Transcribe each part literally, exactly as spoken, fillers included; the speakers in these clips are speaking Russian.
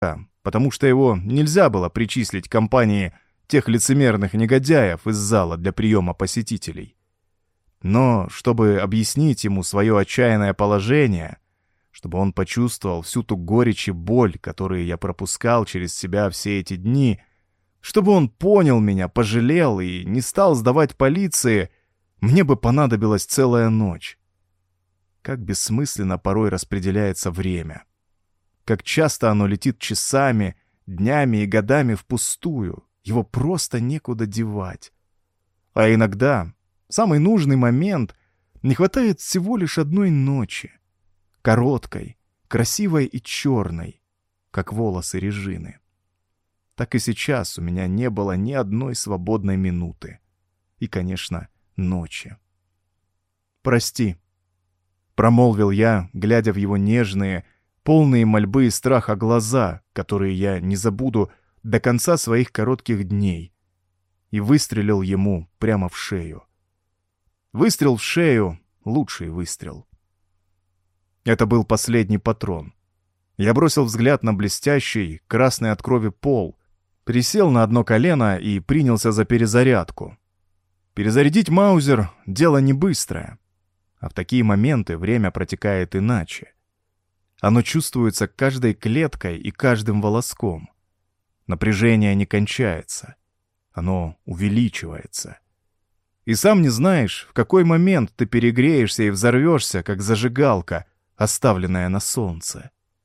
потому что его нельзя было причислить к компании тех лицемерных негодяев из зала для приема посетителей. Но чтобы объяснить ему свое отчаянное положение, чтобы он почувствовал всю ту горечь и боль, которые я пропускал через себя все эти дни, чтобы он понял меня, пожалел и не стал сдавать полиции, мне бы понадобилась целая ночь. Как бессмысленно порой распределяется время. Как часто оно летит часами, днями и годами впустую. Его просто некуда девать. А иногда, в самый нужный момент, не хватает всего лишь одной ночи. Короткой, красивой и черной, как волосы Режины. Так и сейчас у меня не было ни одной свободной минуты. И, конечно, ночи. «Прости», — промолвил я, глядя в его нежные, полные мольбы и страха глаза, которые я не забуду до конца своих коротких дней, и выстрелил ему прямо в шею. Выстрел в шею — лучший выстрел. Это был последний патрон. Я бросил взгляд на блестящий, красный от крови пол, присел на одно колено и принялся за перезарядку. Перезарядить маузер — дело не быстрое, а в такие моменты время протекает иначе. Оно чувствуется каждой клеткой и каждым волоском. Напряжение не кончается. Оно увеличивается. И сам не знаешь, в какой момент ты перегреешься и взорвешься, как зажигалка, оставленная на солнце.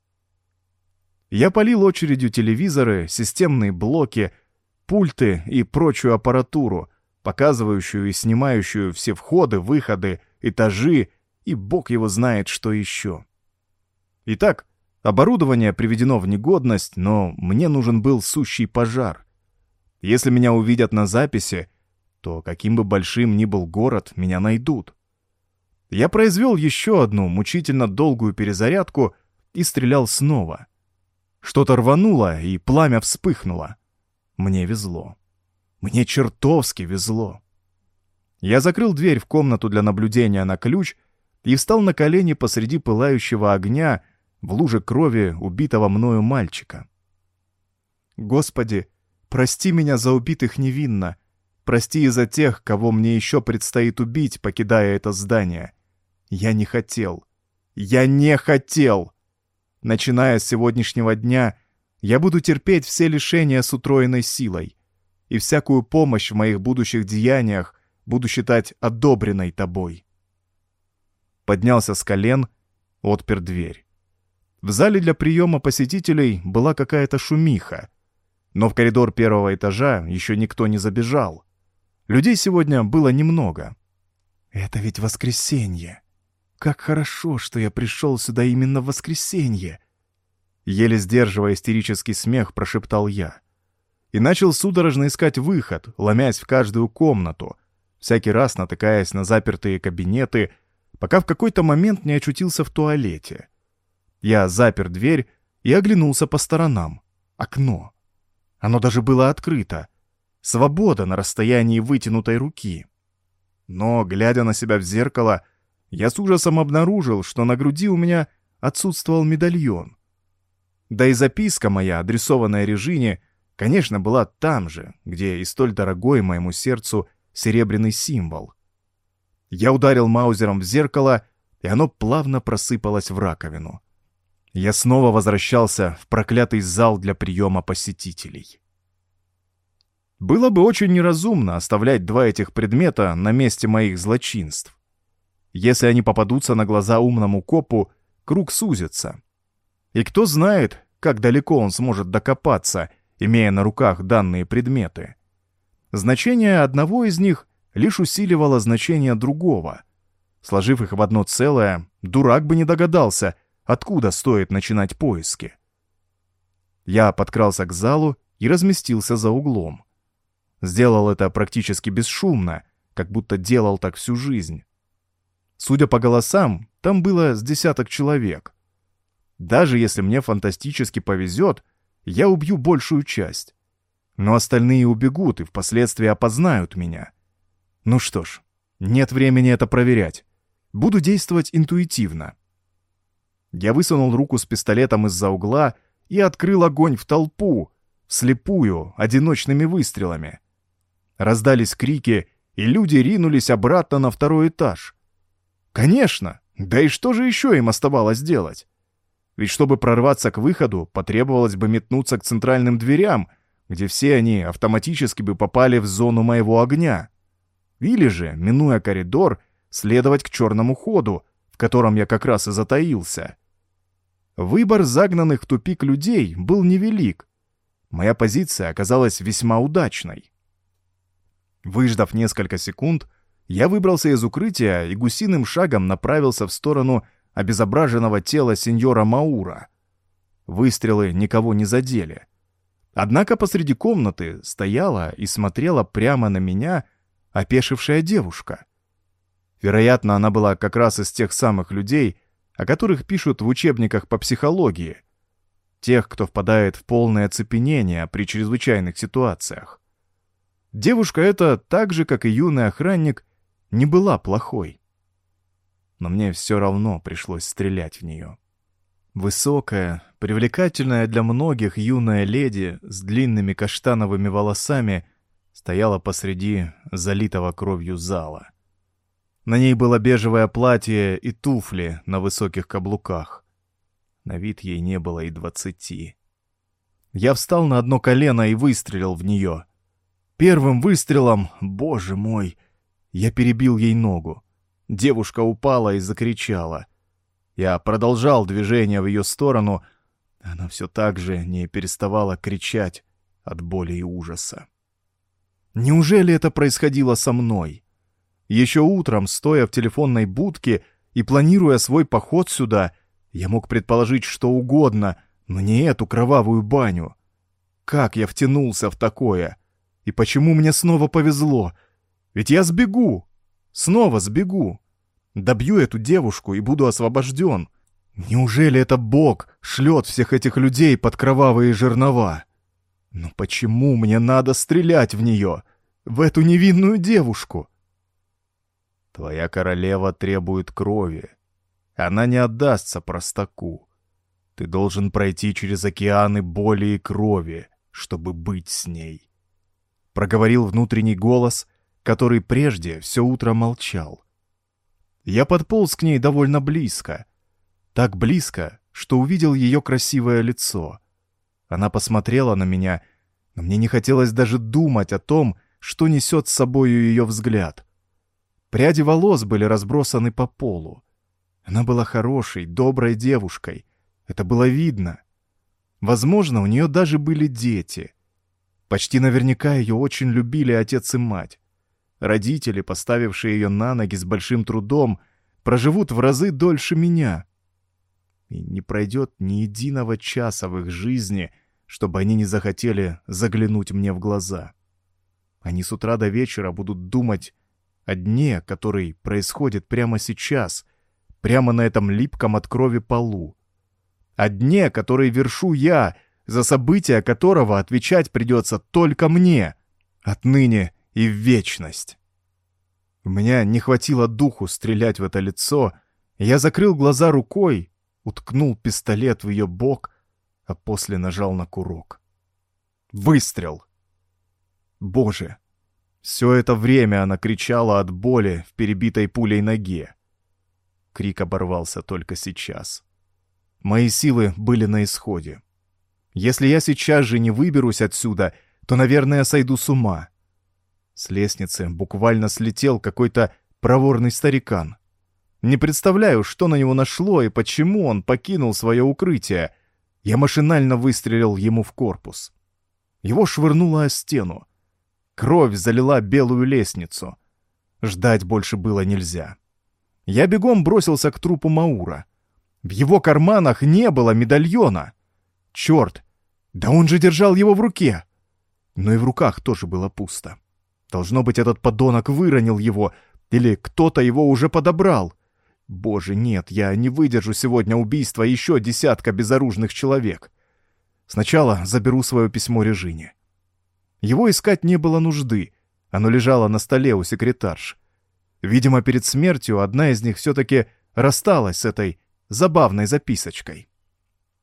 Я полил очередью телевизоры, системные блоки, пульты и прочую аппаратуру, показывающую и снимающую все входы, выходы, этажи и бог его знает, что еще. Итак, оборудование приведено в негодность, но мне нужен был сущий пожар. Если меня увидят на записи, то каким бы большим ни был город, меня найдут. Я произвел еще одну мучительно долгую перезарядку и стрелял снова. Что-то рвануло, и пламя вспыхнуло. Мне везло. Мне чертовски везло. Я закрыл дверь в комнату для наблюдения на ключ и встал на колени посреди пылающего огня в луже крови убитого мною мальчика. «Господи, прости меня за убитых невинно. Прости и за тех, кого мне еще предстоит убить, покидая это здание. Я не хотел. Я не хотел! Начиная с сегодняшнего дня, я буду терпеть все лишения с утроенной силой, и всякую помощь в моих будущих деяниях буду считать одобренной тобой». Поднялся с колен, отпер дверь. В зале для приема посетителей была какая-то шумиха, но в коридор первого этажа еще никто не забежал. Людей сегодня было немного. «Это ведь воскресенье! Как хорошо, что я пришел сюда именно в воскресенье!» Еле сдерживая истерический смех, прошептал я. И начал судорожно искать выход, ломясь в каждую комнату, всякий раз натыкаясь на запертые кабинеты, пока в какой-то момент не очутился в туалете. Я запер дверь и оглянулся по сторонам. Окно. Оно даже было открыто. Свобода на расстоянии вытянутой руки. Но, глядя на себя в зеркало, я с ужасом обнаружил, что на груди у меня отсутствовал медальон. Да и записка моя, адресованная Режине, конечно, была там же, где и столь дорогой моему сердцу серебряный символ. Я ударил маузером в зеркало, и оно плавно просыпалось в раковину. Я снова возвращался в проклятый зал для приема посетителей. Было бы очень неразумно оставлять два этих предмета на месте моих злочинств. Если они попадутся на глаза умному копу, круг сузится. И кто знает, как далеко он сможет докопаться, имея на руках данные предметы. Значение одного из них лишь усиливало значение другого. Сложив их в одно целое, дурак бы не догадался, откуда стоит начинать поиски. Я подкрался к залу и разместился за углом. Сделал это практически бесшумно, как будто делал так всю жизнь. Судя по голосам, там было с десяток человек. Даже если мне фантастически повезет, я убью большую часть. Но остальные убегут и впоследствии опознают меня. Ну что ж, нет времени это проверять. Буду действовать интуитивно. Я высунул руку с пистолетом из-за угла и открыл огонь в толпу, вслепую, одиночными выстрелами. Раздались крики, и люди ринулись обратно на второй этаж. Конечно, да и что же еще им оставалось делать? Ведь чтобы прорваться к выходу, потребовалось бы метнуться к центральным дверям, где все они автоматически бы попали в зону моего огня. Или же, минуя коридор, следовать к черному ходу, в котором я как раз и затаился. Выбор загнанных в тупик людей был невелик. Моя позиция оказалась весьма удачной. Выждав несколько секунд, я выбрался из укрытия и гусиным шагом направился в сторону обезображенного тела сеньора Маура. Выстрелы никого не задели. Однако посреди комнаты стояла и смотрела прямо на меня опешившая девушка. Вероятно, она была как раз из тех самых людей, о которых пишут в учебниках по психологии. Тех, кто впадает в полное оцепенение при чрезвычайных ситуациях. Девушка эта, так же, как и юный охранник, не была плохой. Но мне все равно пришлось стрелять в нее. Высокая, привлекательная для многих юная леди с длинными каштановыми волосами стояла посреди залитого кровью зала. На ней было бежевое платье и туфли на высоких каблуках. На вид ей не было и двадцати. Я встал на одно колено и выстрелил в нее. Первым выстрелом, боже мой, я перебил ей ногу. Девушка упала и закричала. Я продолжал движение в ее сторону. Она все так же не переставала кричать от боли и ужаса. Неужели это происходило со мной? Еще утром, стоя в телефонной будке и планируя свой поход сюда, я мог предположить что угодно, но не эту кровавую баню. Как я втянулся в такое? И почему мне снова повезло? Ведь я сбегу. Снова сбегу. Добью эту девушку и буду освобожден. Неужели это Бог шлет всех этих людей под кровавые жернова? Но почему мне надо стрелять в нее, в эту невинную девушку? Твоя королева требует крови. Она не отдастся простаку. Ты должен пройти через океаны боли и крови, чтобы быть с ней. Проговорил внутренний голос, который прежде все утро молчал. Я подполз к ней довольно близко. Так близко, что увидел ее красивое лицо. Она посмотрела на меня, но мне не хотелось даже думать о том, что несет с собою ее взгляд. Пряди волос были разбросаны по полу. Она была хорошей, доброй девушкой. Это было видно. Возможно, у нее даже были дети. Почти наверняка ее очень любили отец и мать. Родители, поставившие ее на ноги с большим трудом, проживут в разы дольше меня. И не пройдет ни единого часа в их жизни, чтобы они не захотели заглянуть мне в глаза. Они с утра до вечера будут думать о дне, который происходит прямо сейчас, прямо на этом липком от крови полу. О дне, который вершу я, за события которого отвечать придется только мне, отныне и в вечность. У меня не хватило духу стрелять в это лицо, и я закрыл глаза рукой, уткнул пистолет в ее бок, а после нажал на курок. Выстрел! Боже! Все это время она кричала от боли в перебитой пулей ноге. Крик оборвался только сейчас. Мои силы были на исходе. Если я сейчас же не выберусь отсюда, то, наверное, сойду с ума. С лестницы буквально слетел какой-то проворный старикан. Не представляю, что на него нашло и почему он покинул свое укрытие. Я машинально выстрелил ему в корпус. Его швырнуло о стену. Кровь залила белую лестницу. Ждать больше было нельзя. Я бегом бросился к трупу Маура. В его карманах не было медальона. Черт! Да он же держал его в руке! Но и в руках тоже было пусто. Должно быть, этот подонок выронил его, или кто-то его уже подобрал. Боже, нет, я не выдержу сегодня убийства еще десятка безоружных человек. Сначала заберу свое письмо Режине. Его искать не было нужды, оно лежало на столе у секретарш. Видимо, перед смертью одна из них все-таки рассталась с этой забавной записочкой.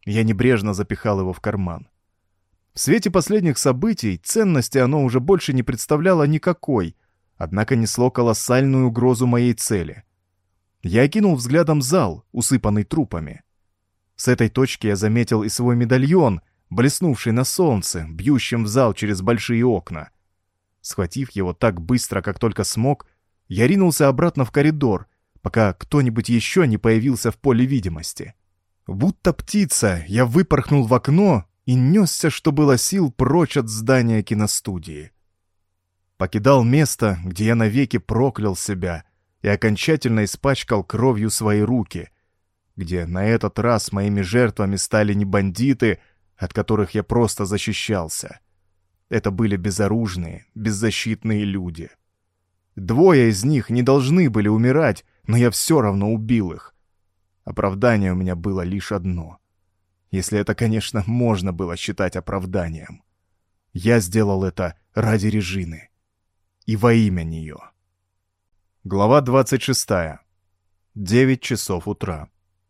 Я небрежно запихал его в карман. В свете последних событий ценности оно уже больше не представляло никакой, однако несло колоссальную угрозу моей цели. Я окинул взглядом зал, усыпанный трупами. С этой точки я заметил и свой медальон, блеснувший на солнце, бьющим в зал через большие окна. Схватив его так быстро, как только смог, я ринулся обратно в коридор, пока кто-нибудь еще не появился в поле видимости. Будто птица, я выпорхнул в окно и несся, что было сил, прочь от здания киностудии. Покидал место, где я навеки проклял себя и окончательно испачкал кровью свои руки, где на этот раз моими жертвами стали не бандиты, от которых я просто защищался. Это были безоружные, беззащитные люди. Двое из них не должны были умирать, но я все равно убил их. Оправдание у меня было лишь одно. Если это, конечно, можно было считать оправданием. Я сделал это ради Режины. И во имя нее. Глава двадцать шестая. Девять часов утра.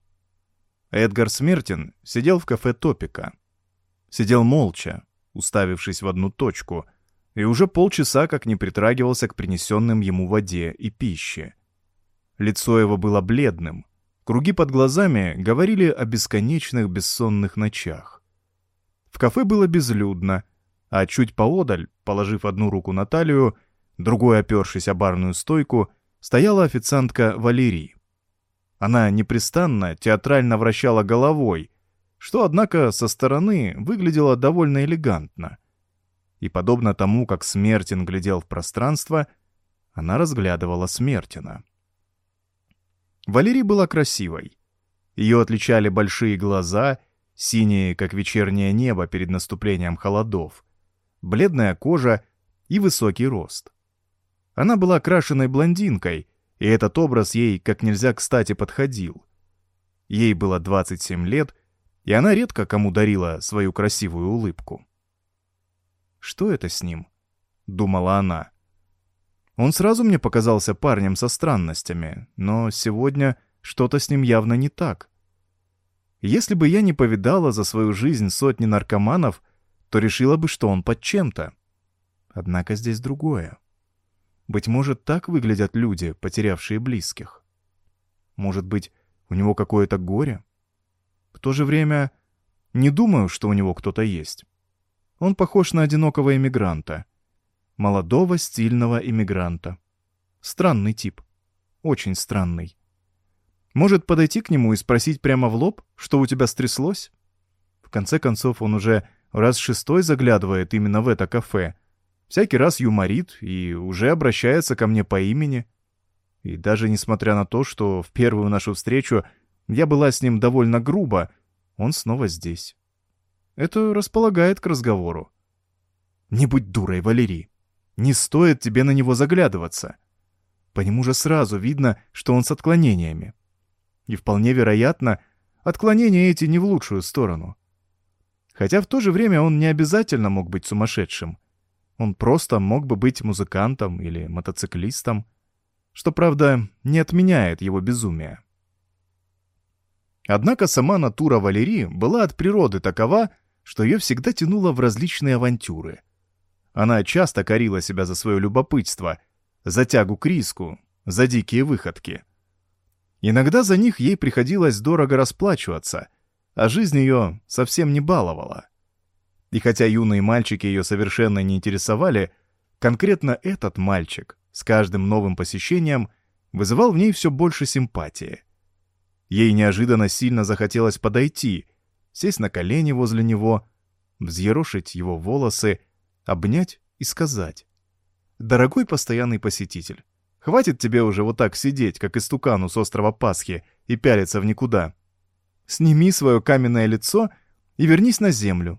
Эдгар Смертин сидел в кафе «Топика». Сидел молча, уставившись в одну точку, и уже полчаса как не притрагивался к принесенным ему воде и пище. Лицо его было бледным, круги под глазами говорили о бесконечных бессонных ночах. В кафе было безлюдно, а чуть поодаль, положив одну руку на талию, другой опершись о барную стойку, стояла официантка Валерий. Она непрестанно театрально вращала головой, что, однако, со стороны выглядело довольно элегантно. И, подобно тому, как Смертин глядел в пространство, она разглядывала Смертина. Валерий была красивой. Ее отличали большие глаза, синие, как вечернее небо перед наступлением холодов, бледная кожа и высокий рост. Она была крашеной блондинкой, и этот образ ей как нельзя кстати подходил. Ей было двадцать семь лет, и она редко кому дарила свою красивую улыбку. «Что это с ним?» — думала она. «Он сразу мне показался парнем со странностями, но сегодня что-то с ним явно не так. Если бы я не повидала за свою жизнь сотни наркоманов, то решила бы, что он под чем-то. Однако здесь другое. Быть может, так выглядят люди, потерявшие близких. Может быть, у него какое-то горе? В то же время не думаю, что у него кто-то есть. Он похож на одинокого эмигранта. Молодого, стильного эмигранта. Странный тип. Очень странный. Может, подойти к нему и спросить прямо в лоб, что у тебя стряслось? В конце концов, он уже раз шестой заглядывает именно в это кафе. Всякий раз юморит и уже обращается ко мне по имени. И даже несмотря на то, что в первую нашу встречу я была с ним довольно грубо, он снова здесь. Это располагает к разговору. Не будь дурой, Валерий. Не стоит тебе на него заглядываться. По нему же сразу видно, что он с отклонениями. И вполне вероятно, отклонения эти не в лучшую сторону. Хотя в то же время он не обязательно мог быть сумасшедшим. Он просто мог бы быть музыкантом или мотоциклистом, что, правда, не отменяет его безумия. Однако сама натура Валерии была от природы такова, что ее всегда тянуло в различные авантюры. Она часто корила себя за свое любопытство, за тягу к риску, за дикие выходки. Иногда за них ей приходилось дорого расплачиваться, а жизнь ее совсем не баловала. И хотя юные мальчики ее совершенно не интересовали, конкретно этот мальчик с каждым новым посещением вызывал в ней все больше симпатии. Ей неожиданно сильно захотелось подойти, сесть на колени возле него, взъерошить его волосы, обнять и сказать: «Дорогой постоянный посетитель, хватит тебе уже вот так сидеть, как истукану с острова Пасхи, и пялиться в никуда. Сними свое каменное лицо и вернись на землю».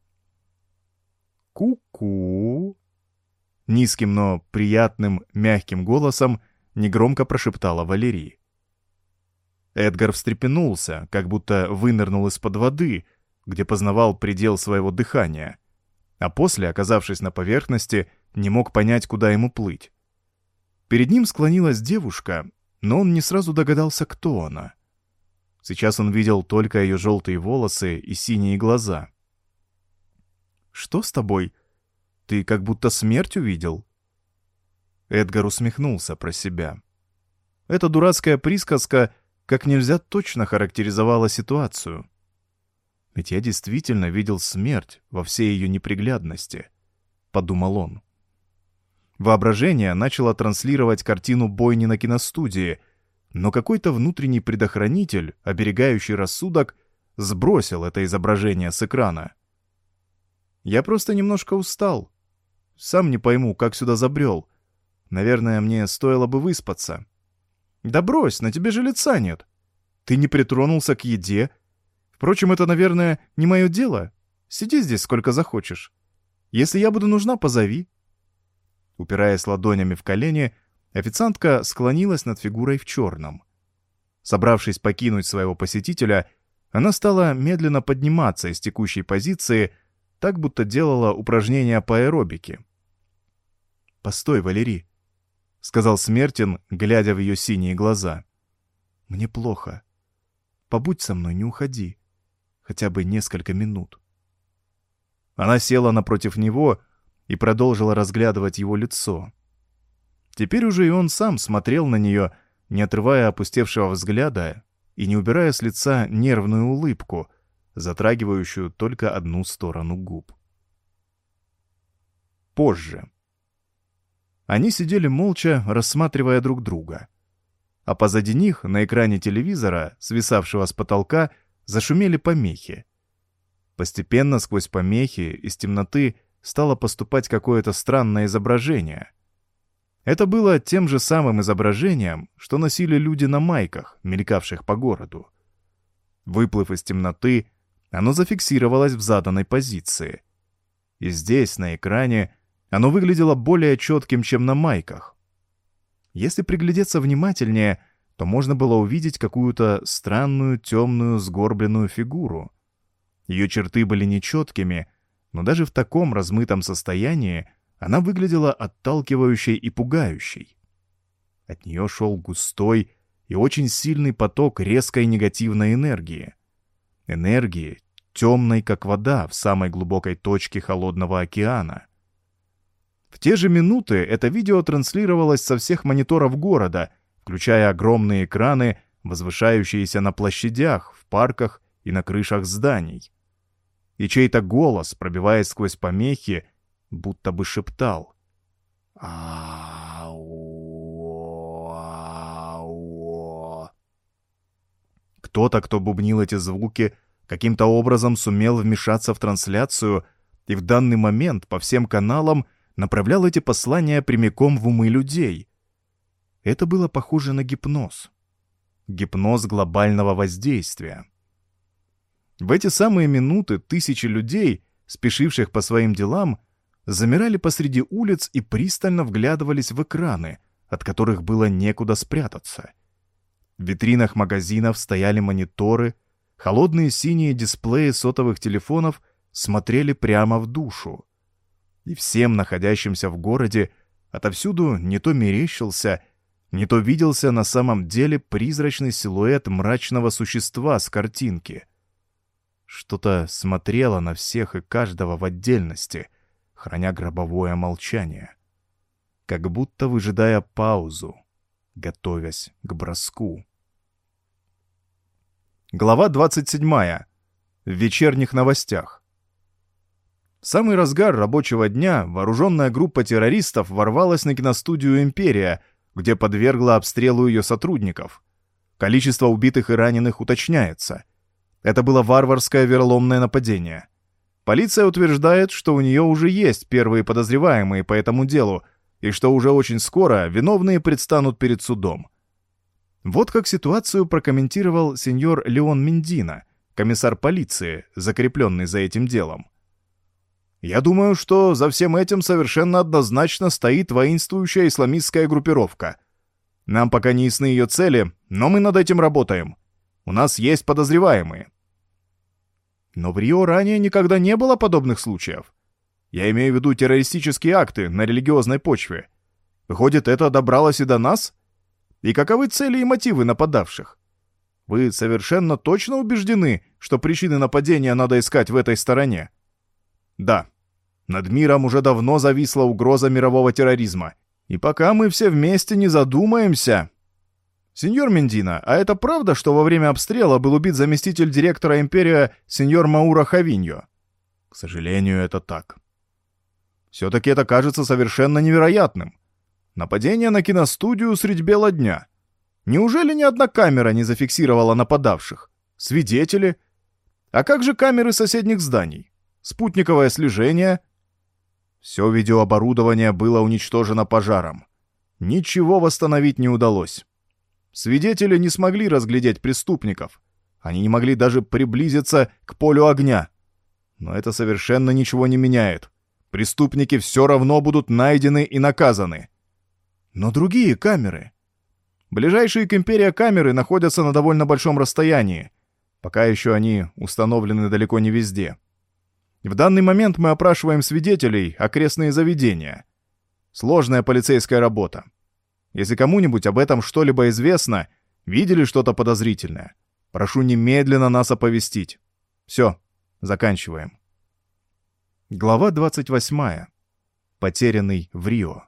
«Ку-ку!» Низким, но приятным, мягким голосом негромко прошептала Валерий. Эдгар встрепенулся, как будто вынырнул из-под воды, где познавал предел своего дыхания, а после, оказавшись на поверхности, не мог понять, куда ему плыть. Перед ним склонилась девушка, но он не сразу догадался, кто она. Сейчас он видел только ее желтые волосы и синие глаза. «Что с тобой? Ты как будто смерть увидел?» Эдгар усмехнулся про себя. Эта дурацкая присказка как нельзя точно характеризовала ситуацию. «Ведь я действительно видел смерть во всей ее неприглядности», — подумал он. Воображение начало транслировать картину бойни на киностудии, но какой-то внутренний предохранитель, оберегающий рассудок, сбросил это изображение с экрана. «Я просто немножко устал. Сам не пойму, как сюда забрел. Наверное, мне стоило бы выспаться». «Да брось, на тебе же лица нет. Ты не притронулся к еде. Впрочем, это, наверное, не мое дело. Сиди здесь сколько захочешь. Если я буду нужна, позови». Упираясь ладонями в колени, официантка склонилась над фигурой в черном. Собравшись покинуть своего посетителя, она стала медленно подниматься из текущей позиции, так будто делала упражнения по аэробике. «Постой, Валерий», — сказал Смертин, глядя в ее синие глаза. «Мне плохо. Побудь со мной, не уходи. Хотя бы несколько минут». Она села напротив него и продолжила разглядывать его лицо. Теперь уже и он сам смотрел на нее, не отрывая опустевшего взгляда и не убирая с лица нервную улыбку, затрагивающую только одну сторону губ. Позже. Они сидели молча, рассматривая друг друга. А позади них, на экране телевизора, свисавшего с потолка, зашумели помехи. Постепенно сквозь помехи из темноты стало поступать какое-то странное изображение. Это было тем же самым изображением, что носили люди на майках, мелькавших по городу. Выплыв из темноты, оно зафиксировалось в заданной позиции. И здесь, на экране, оно выглядело более четким, чем на майках. Если приглядеться внимательнее, то можно было увидеть какую-то странную, темную, сгорбленную фигуру. Ее черты были нечеткими, но даже в таком размытом состоянии она выглядела отталкивающей и пугающей. От нее шел густой и очень сильный поток резкой негативной энергии. Энергии, темной, как вода в самой глубокой точке холодного океана. В те же минуты это видео транслировалось со всех мониторов города, включая огромные экраны, возвышающиеся на площадях, в парках и на крышах зданий. И чей-то голос, пробиваясь сквозь помехи, будто бы шептал: «Ау, ау». Кто-то, кто бубнил эти звуки, каким-то образом сумел вмешаться в трансляцию и в данный момент по всем каналам направлял эти послания прямиком в умы людей. Это было похоже на гипноз. Гипноз глобального воздействия. В эти самые минуты тысячи людей, спешивших по своим делам, замирали посреди улиц и пристально вглядывались в экраны, от которых было некуда спрятаться. В витринах магазинов стояли мониторы, холодные синие дисплеи сотовых телефонов смотрели прямо в душу. И всем находящимся в городе отовсюду не то мерещился, не то виделся на самом деле призрачный силуэт мрачного существа с картинки. Что-то смотрело на всех и каждого в отдельности, храня гробовое молчание, как будто выжидая паузу, готовясь к броску. Глава двадцать седьмая. В вечерних новостях. В самый разгар рабочего дня вооруженная группа террористов ворвалась на киностудию «Империя», где подвергла обстрелу ее сотрудников. Количество убитых и раненых уточняется. Это было варварское вероломное нападение. Полиция утверждает, что у нее уже есть первые подозреваемые по этому делу, и что уже очень скоро виновные предстанут перед судом. Вот как ситуацию прокомментировал сеньор Леон Мендино, комиссар полиции, закрепленный за этим делом. «Я думаю, что за всем этим совершенно однозначно стоит воинствующая исламистская группировка. Нам пока не ясны ее цели, но мы над этим работаем. У нас есть подозреваемые». Но в Рио ранее никогда не было подобных случаев. Я имею в виду террористические акты на религиозной почве. Выходит, это добралось и до нас? И каковы цели и мотивы нападавших? вы совершенно точно убеждены, что причины нападения надо искать в этой стороне? Да. Над миром уже давно зависла угроза мирового терроризма. И пока мы все вместе не задумаемся... Сеньор Мендина, а это правда, что во время обстрела был убит заместитель директора Империя сеньор Мауро Хавиньо? К сожалению, это так. Все-таки это кажется совершенно невероятным. Нападение на киностудию средь бела дня. Неужели ни одна камера не зафиксировала нападавших? Свидетели? А как же камеры соседних зданий? Спутниковое слежение? Все видеооборудование было уничтожено пожаром. Ничего восстановить не удалось. Свидетели не смогли разглядеть преступников. Они не могли даже приблизиться к полю огня. Но это совершенно ничего не меняет. Преступники все равно будут найдены и наказаны. Но другие камеры... Ближайшие к Империи камеры находятся на довольно большом расстоянии. Пока еще они установлены далеко не везде. В данный момент мы опрашиваем свидетелей, окрестные заведения. Сложная полицейская работа. Если кому-нибудь об этом что-либо известно, видели что-то подозрительное, прошу немедленно нас оповестить. Все, заканчиваем. Глава двадцать восьмая. Потерянный в Рио.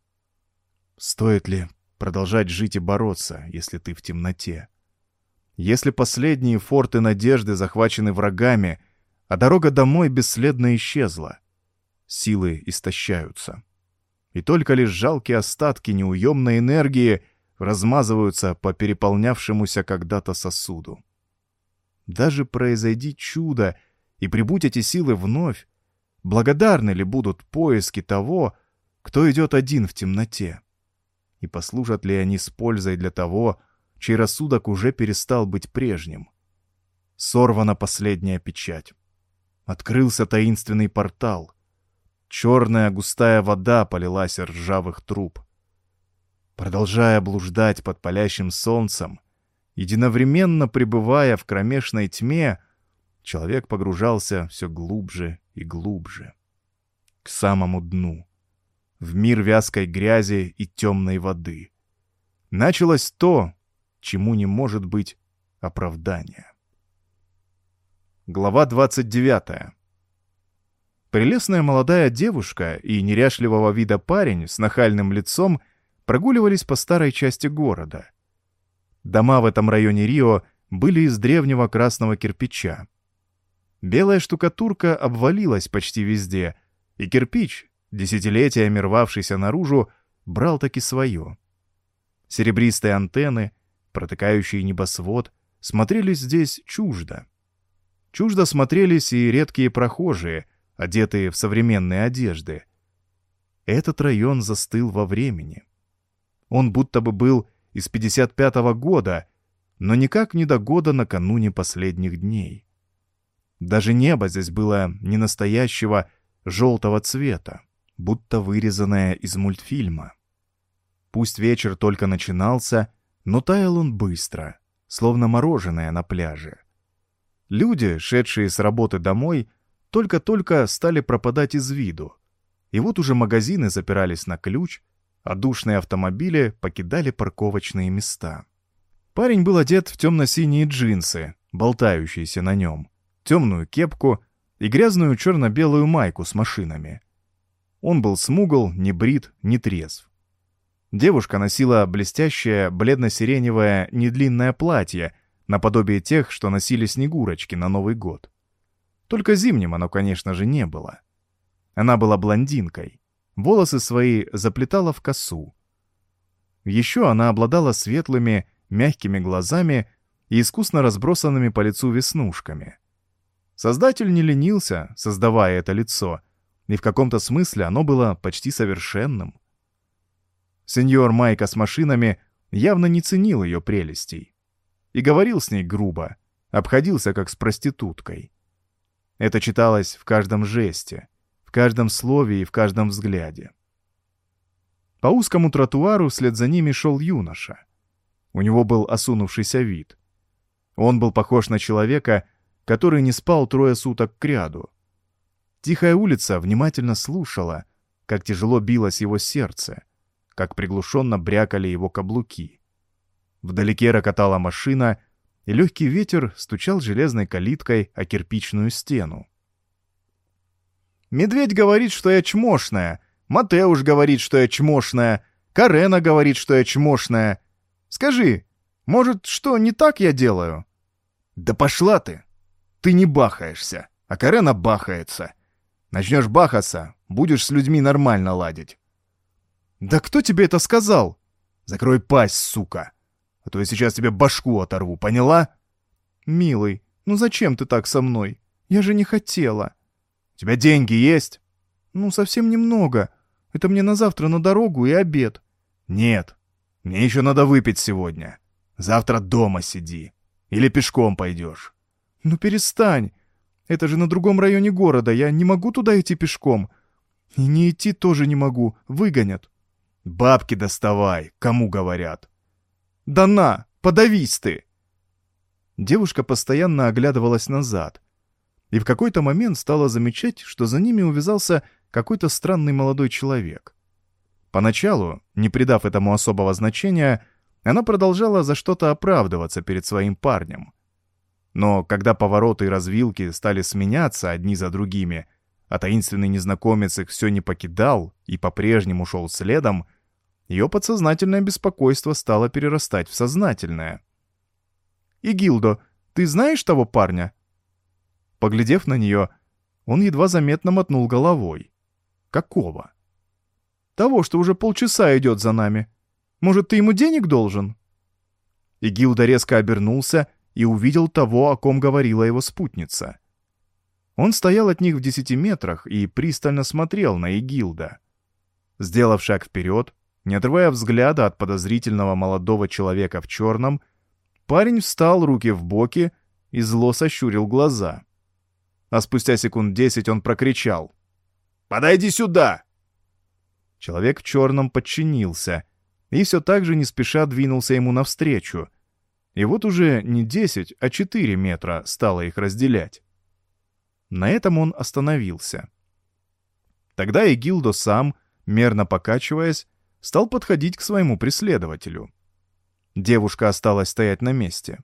Стоит ли продолжать жить и бороться, если ты в темноте? Если последние форты надежды захвачены врагами, а дорога домой бесследно исчезла, силы истощаются. И только лишь жалкие остатки неуемной энергии размазываются по переполнявшемуся когда-то сосуду. Даже произойди чудо, и прибудь эти силы вновь, благодарны ли будут поиски того, кто идет один в темноте? И послужат ли они с пользой для того, чей рассудок уже перестал быть прежним? Сорвана последняя печать. Открылся таинственный портал. Черная густая вода полилась из ржавых труб. Продолжая блуждать под палящим солнцем, единовременно пребывая в кромешной тьме, человек погружался все глубже и глубже. К самому дну. В мир вязкой грязи и темной воды. Началось то, чему не может быть оправдания. Глава двадцать девятая. Прелестная молодая девушка и неряшливого вида парень с нахальным лицом прогуливались по старой части города. Дома в этом районе Рио были из древнего красного кирпича. Белая штукатурка обвалилась почти везде, и кирпич, десятилетиями рвавшийся наружу, брал таки свое. Серебристые антенны, протыкающие небосвод, смотрелись здесь чуждо. Чуждо смотрелись и редкие прохожие, одетые в современные одежды. Этот район застыл во времени. Он будто бы был из пятьдесят пятого года, но никак не до года накануне последних дней. Даже небо здесь было не настоящего желтого цвета, будто вырезанное из мультфильма. Пусть вечер только начинался, но таял он быстро, словно мороженое на пляже. Люди, шедшие с работы домой, только-только стали пропадать из виду. И вот уже магазины запирались на ключ, а душные автомобили покидали парковочные места. Парень был одет в темно-синие джинсы, болтающиеся на нем, темную кепку и грязную черно-белую майку с машинами. Он был смугл, не брит, не трезв. Девушка носила блестящее бледно-сиреневое недлинное платье, наподобие тех, что носили снегурочки на Новый год. Только зимним оно, конечно же, не было. Она была блондинкой, волосы свои заплетала в косу. Еще она обладала светлыми, мягкими глазами и искусно разбросанными по лицу веснушками. Создатель не ленился, создавая это лицо, и в каком-то смысле оно было почти совершенным. Сеньор Майка с машинами явно не ценил ее прелестей и говорил с ней грубо, обходился как с проституткой. Это читалось в каждом жесте, в каждом слове и в каждом взгляде. По узкому тротуару вслед за ними шел юноша. У него был осунувшийся вид. Он был похож на человека, который не спал трое суток кряду. Тихая улица внимательно слушала, как тяжело билось его сердце, как приглушенно брякали его каблуки. Вдалеке рокотала машина, и легкий ветер стучал железной калиткой о кирпичную стену. «Медведь говорит, что я чмошная, Матеуш говорит, что я чмошная, Карена говорит, что я чмошная. Скажи, может, что не так я делаю?» «Да пошла ты! Ты не бахаешься, а Карена бахается. Начнешь бахаться, будешь с людьми нормально ладить». «Да кто тебе это сказал?» «Закрой пасть, сука, а то я сейчас тебе башку оторву, поняла?» «Милый, ну зачем ты так со мной? Я же не хотела». «У тебя деньги есть?» «Ну, совсем немного. Это мне на завтра на дорогу и обед». «Нет, мне еще надо выпить сегодня. Завтра дома сиди. Или пешком пойдешь». «Ну перестань. Это же на другом районе города. Я не могу туда идти пешком. И не идти тоже не могу. Выгонят». «Бабки доставай, кому говорят». «Да на, подавись ты!» Девушка постоянно оглядывалась назад. И в какой-то момент стала замечать, что за ними увязался какой-то странный молодой человек. Поначалу, не придав этому особого значения, она продолжала за что-то оправдываться перед своим парнем. Но когда повороты и развилки стали сменяться одни за другими, а таинственный незнакомец их все не покидал и по-прежнему шел следом, ее подсознательное беспокойство стало перерастать в сознательное. «Игилдо, ты знаешь того парня?» Поглядев на нее, он едва заметно мотнул головой. «Какого?» «Того, что уже полчаса идет за нами. Может, ты ему денег должен?» Игилда резко обернулся и увидел того, о ком говорила его спутница. Он стоял от них в десяти метрах и пристально смотрел на Игилда. Сделав шаг вперед, не отрывая взгляда от подозрительного молодого человека в черном, парень встал, руки в боки, и зло сощурил глаза. А спустя секунд десять он прокричал: «Подойди сюда!» Человек в черном подчинился и все так же не спеша двинулся ему навстречу. И вот уже не десять, а четыре метра стало их разделять. На этом он остановился. Тогда Игилдо сам, мерно покачиваясь, стал подходить к своему преследователю. Девушка осталась стоять на месте.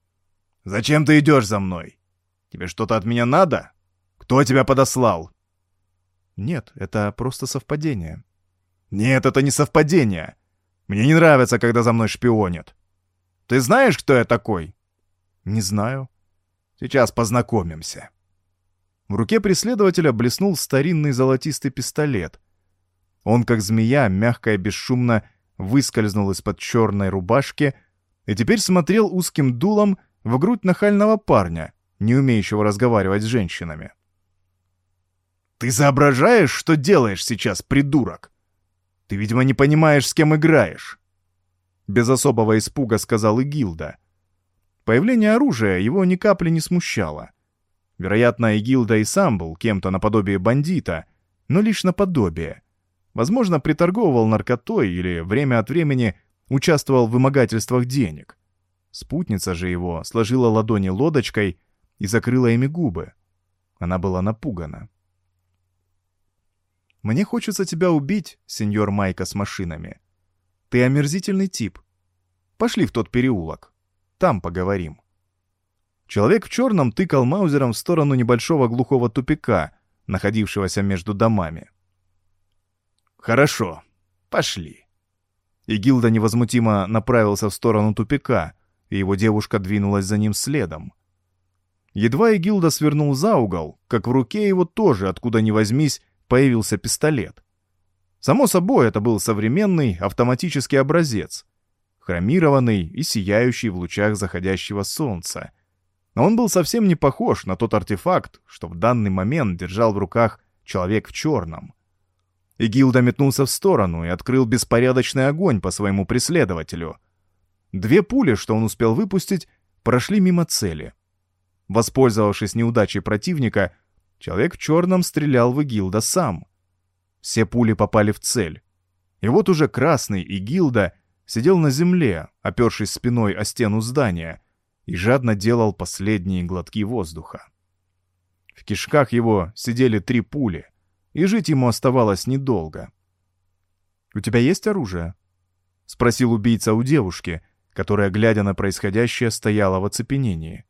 «Зачем ты идешь за мной? Тебе что-то от меня надо? Кто тебя подослал?» «Нет, это просто совпадение». «Нет, это не совпадение. Мне не нравится, когда за мной шпионят. Ты знаешь, кто я такой?» «Не знаю». «Сейчас познакомимся». В руке преследователя блеснул старинный золотистый пистолет. Он, как змея, мягко и бесшумно выскользнул из-под черной рубашки и теперь смотрел узким дулом в грудь нахального парня, не умеющего разговаривать с женщинами. «Ты соображаешь, что делаешь сейчас, придурок? Ты, видимо, не понимаешь, с кем играешь», — без особого испуга сказал Игилда. Появление оружия его ни капли не смущало. Вероятно, Игилда и сам был кем-то наподобие бандита, но лишь наподобие. Возможно, приторговывал наркотой или время от времени участвовал в вымогательствах денег. Спутница же его сложила ладони лодочкой и закрыла ими губы. Она была напугана. «Мне хочется тебя убить, сеньор Майка с машинами. Ты омерзительный тип. Пошли в тот переулок. Там поговорим». Человек в черном тыкал маузером в сторону небольшого глухого тупика, находившегося между домами. «Хорошо, пошли». Игилда невозмутимо направился в сторону тупика, и его девушка двинулась за ним следом. Едва Игилда свернул за угол, как в руке его тоже, откуда ни возьмись, появился пистолет. Само собой, это был современный автоматический образец, хромированный и сияющий в лучах заходящего солнца. Но он был совсем не похож на тот артефакт, что в данный момент держал в руках человек в черном. Игилда метнулся в сторону и открыл беспорядочный огонь по своему преследователю. Две пули, что он успел выпустить, прошли мимо цели. Воспользовавшись неудачей противника, человек в черном стрелял в Игилда сам. Все пули попали в цель. И вот уже красный Игилда сидел на земле, опершись спиной о стену здания, и жадно делал последние глотки воздуха. В кишках его сидели три пули, и жить ему оставалось недолго. «У тебя есть оружие?» — спросил убийца у девушки, которая, глядя на происходящее, стояла в оцепенении.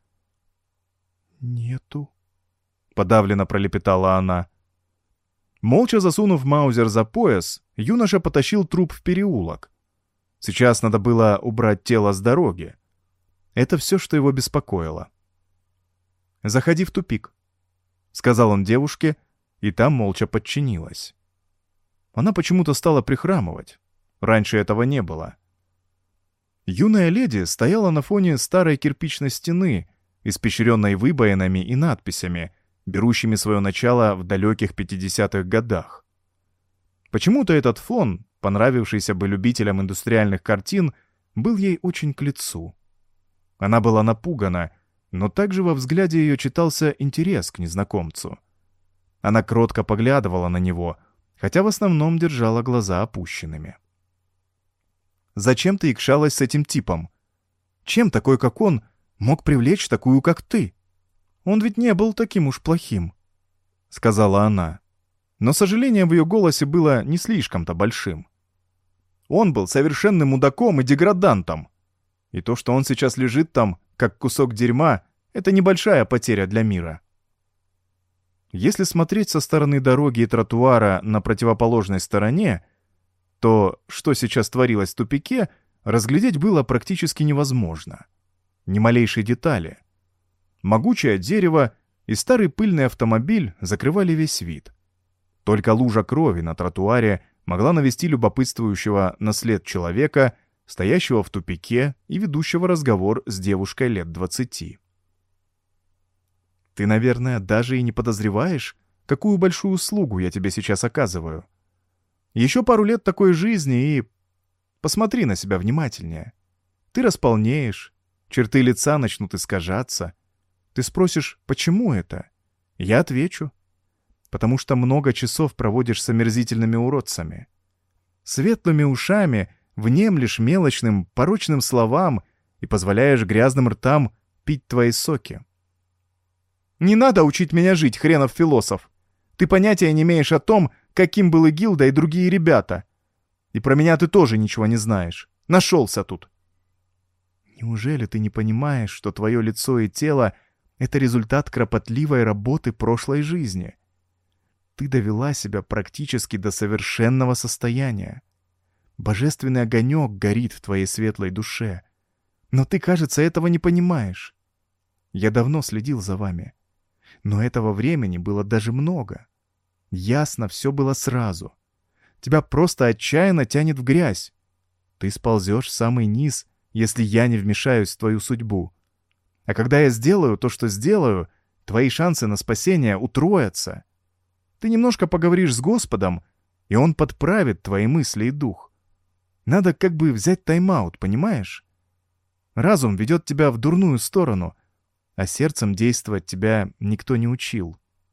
«Нету», — подавленно пролепетала она. Молча засунув маузер за пояс, юноша потащил труп в переулок. Сейчас надо было убрать тело с дороги. Это все, что его беспокоило. «Заходи в тупик», — сказал он девушке, и та молча подчинилась. Она почему-то стала прихрамывать. Раньше этого не было. Юная леди стояла на фоне старой кирпичной стены, испещренной выбоинами и надписями, берущими свое начало в далеких пятидесятых годах. Почему-то этот фон, понравившийся бы любителям индустриальных картин, был ей очень к лицу. Она была напугана, но также во взгляде ее читался интерес к незнакомцу. Она кротко поглядывала на него, хотя в основном держала глаза опущенными. «Зачем ты икшалась с этим типом? Чем такой, как он, мог привлечь такую, как ты? Он ведь не был таким уж плохим», — сказала она. Но сожаление в ее голосе было не слишком-то большим. Он был совершенным мудаком и деградантом. И то, что он сейчас лежит там, как кусок дерьма, это небольшая потеря для мира. Если смотреть со стороны дороги и тротуара на противоположной стороне, то, что сейчас творилось в тупике, разглядеть было практически невозможно. Ни малейшей детали. Могучее дерево и старый пыльный автомобиль закрывали весь вид. Только лужа крови на тротуаре могла навести любопытствующего на след человека, стоящего в тупике и ведущего разговор с девушкой лет двадцати. «Ты, наверное, даже и не подозреваешь, какую большую услугу я тебе сейчас оказываю. Еще пару лет такой жизни и... Посмотри на себя внимательнее. Ты располнеешь, черты лица начнут искажаться. Ты спросишь, почему это? Я отвечу. Потому что много часов проводишь с омерзительными уродцами. Светлыми ушами внемлешь мелочным, порочным словам и позволяешь грязным ртам пить твои соки. Не надо учить меня жить, хренов философ. Ты понятия не имеешь о том, каким был и Гилда, и другие ребята. И про меня ты тоже ничего не знаешь. Нашелся тут. Неужели ты не понимаешь, что твое лицо и тело — это результат кропотливой работы прошлой жизни? Ты довела себя практически до совершенного состояния. Божественный огонек горит в твоей светлой душе. Но ты, кажется, этого не понимаешь. Я давно следил за вами. Но этого времени было даже много. Ясно все было сразу. Тебя просто отчаянно тянет в грязь. Ты сползешь в самый низ, если я не вмешаюсь в твою судьбу. А когда я сделаю то, что сделаю, твои шансы на спасение утроятся. Ты немножко поговоришь с Господом, и Он подправит твои мысли и дух. Надо как бы взять тайм-аут, понимаешь? Разум ведет тебя в дурную сторону, а сердцем действовать тебя никто не учил.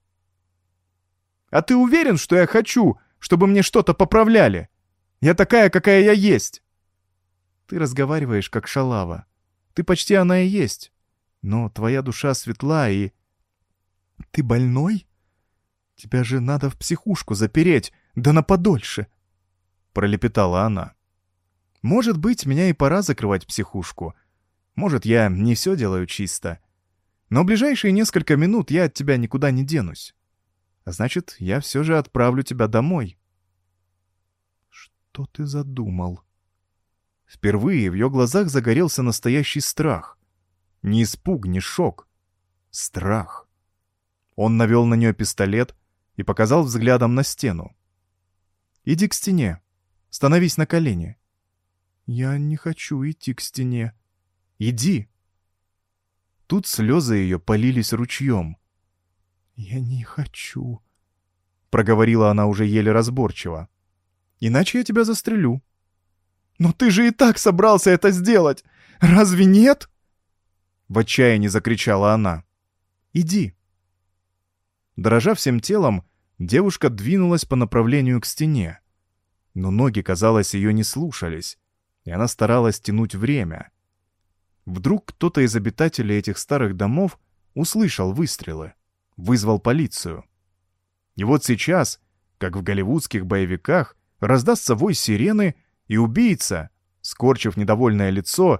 «А ты уверен, что я хочу, чтобы мне что-то поправляли? Я такая, какая я есть!» Ты разговариваешь, как шалава. Ты почти она и есть. Но твоя душа светла и... Ты больной? Тебя же надо в психушку запереть, да на подольше!» Пролепетала она. «Может быть, меня и пора закрывать в психушку. Может, я не все делаю чисто. Но в ближайшие несколько минут я от тебя никуда не денусь. А значит, я все же отправлю тебя домой». «Что ты задумал?» Впервые в ее глазах загорелся настоящий страх. Не испуг, не шок. Страх. Он навел на нее пистолет и показал взглядом на стену. «Иди к стене. Становись на колени». «Я не хочу идти к стене». «Иди». Тут слезы ее полились ручьем. «Я не хочу», — проговорила она уже еле разборчиво. «Иначе я тебя застрелю». «Но ты же и так собрался это сделать! Разве нет?» В отчаянии закричала она. «Иди». Дрожа всем телом, девушка двинулась по направлению к стене. Но ноги, казалось, ее не слушались, и она старалась тянуть время. Вдруг кто-то из обитателей этих старых домов услышал выстрелы, вызвал полицию. И вот сейчас, как в голливудских боевиках, раздастся вой сирены, и убийца, скорчив недовольное лицо,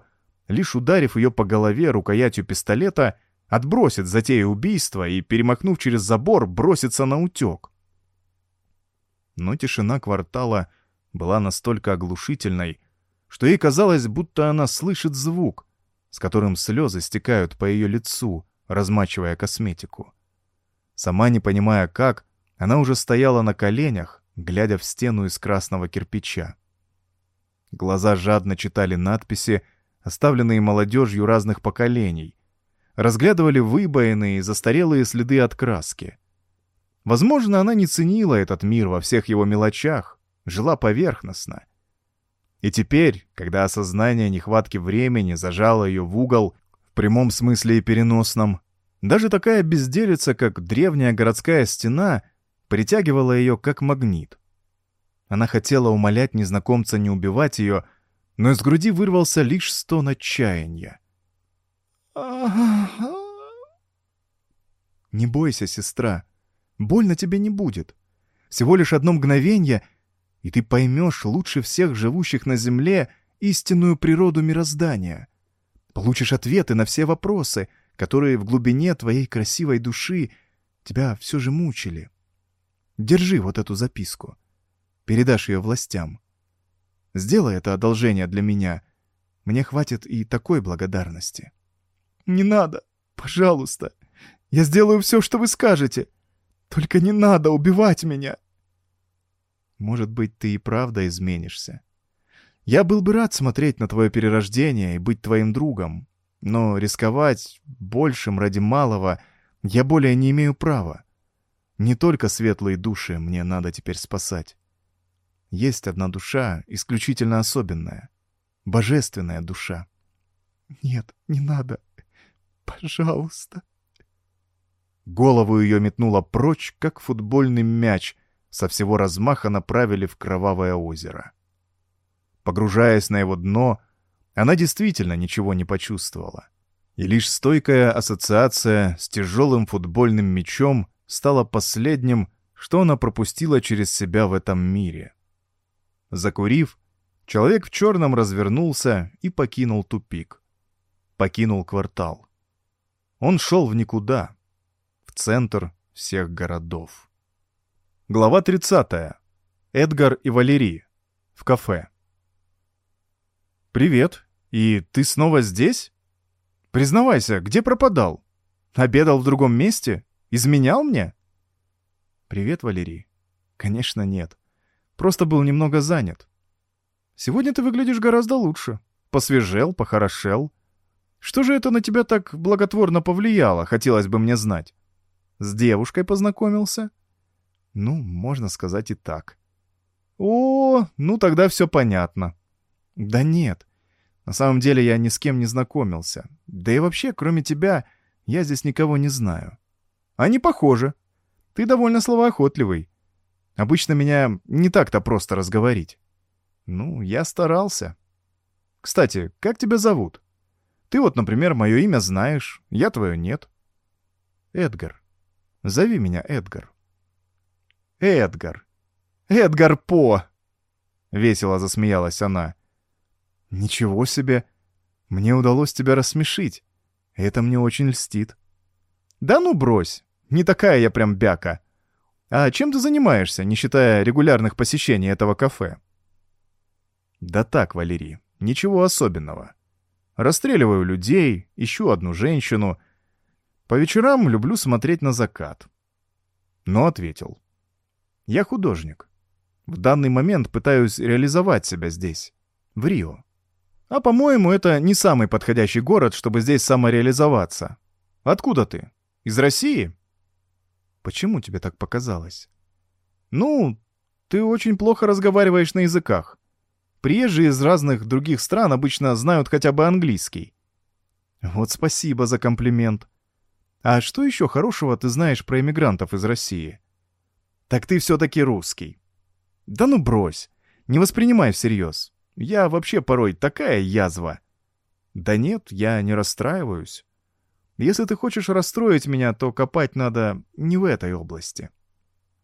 лишь ударив ее по голове рукоятью пистолета, отбросит затею убийства и, перемахнув через забор, бросится на утек. Но тишина квартала была настолько оглушительной, что ей казалось, будто она слышит звук, с которым слезы стекают по ее лицу, размачивая косметику. Сама не понимая как, она уже стояла на коленях, глядя в стену из красного кирпича. Глаза жадно читали надписи, оставленные молодежью разных поколений, разглядывали выбоины и застарелые следы от краски. Возможно, она не ценила этот мир во всех его мелочах, жила поверхностно. И теперь, когда осознание нехватки времени зажало ее в угол, в прямом смысле и переносном, даже такая безделица, как древняя городская стена, притягивала ее как магнит. Она хотела умолять незнакомца не убивать ее, но из груди вырвался лишь стон отчаяния. «Не бойся, сестра, больно тебе не будет. Всего лишь одно мгновение, и ты поймешь лучше всех живущих на земле истинную природу мироздания. Получишь ответы на все вопросы, которые в глубине твоей красивой души тебя все же мучили. Держи вот эту записку. Передашь ее властям. Сделай это одолжение для меня. Мне хватит и такой благодарности». «Не надо, пожалуйста. Я сделаю все, что вы скажете. Только не надо убивать меня». «Может быть, ты и правда изменишься. Я был бы рад смотреть на твое перерождение и быть твоим другом, но рисковать большим ради малого я более не имею права. Не только светлые души мне надо теперь спасать. Есть одна душа, исключительно особенная. Божественная душа». «Нет, не надо. Пожалуйста». Голову ее метнуло прочь, как футбольный мяч, со всего размаха направили в кровавое озеро. Погружаясь на его дно, она действительно ничего не почувствовала. И лишь стойкая ассоциация с тяжелым футбольным мячом стала последним, что она пропустила через себя в этом мире. Закурив, человек в черном развернулся и покинул тупик. Покинул квартал. Он шел в никуда, в центр всех городов. Глава тридцатая. Эдгар и Валерий. В кафе. «Привет. И ты снова здесь? Признавайся, где пропадал? Обедал в другом месте? Изменял мне?» «Привет, Валерий. Конечно, нет. Просто был немного занят. Сегодня ты выглядишь гораздо лучше. Посвежел, похорошел. Что же это на тебя так благотворно повлияло, хотелось бы мне знать? С девушкой познакомился?» «Ну, можно сказать и так». «О, ну тогда все понятно». «Да нет. На самом деле я ни с кем не знакомился. Да и вообще, кроме тебя, я здесь никого не знаю». «А не похоже. Ты довольно словоохотливый. Обычно меня не так-то просто разговорить». «Ну, я старался. Кстати, как тебя зовут? Ты вот, например, мое имя знаешь, я твое нет». «Эдгар. Зови меня Эдгар». «Эдгар. Эдгар По!» — весело засмеялась она. «Ничего себе! Мне удалось тебя рассмешить. Это мне очень льстит». «Да ну брось! Не такая я прям бяка. А чем ты занимаешься, не считая регулярных посещений этого кафе?» «Да так, Валерий, ничего особенного. Расстреливаю людей, ищу одну женщину. По вечерам люблю смотреть на закат». Но ответил. «Я художник. В данный момент пытаюсь реализовать себя здесь, в Рио. А, по-моему, это не самый подходящий город, чтобы здесь самореализоваться. Откуда ты? Из России?» «Почему тебе так показалось?» «Ну, ты очень плохо разговариваешь на языках. Приезжие из разных других стран обычно знают хотя бы английский». «Вот спасибо за комплимент. А что еще хорошего ты знаешь про эмигрантов из России?» «Так ты все-таки русский». «Да ну брось, не воспринимай всерьез. Я вообще порой такая язва». «Да нет, я не расстраиваюсь. Если ты хочешь расстроить меня, то копать надо не в этой области».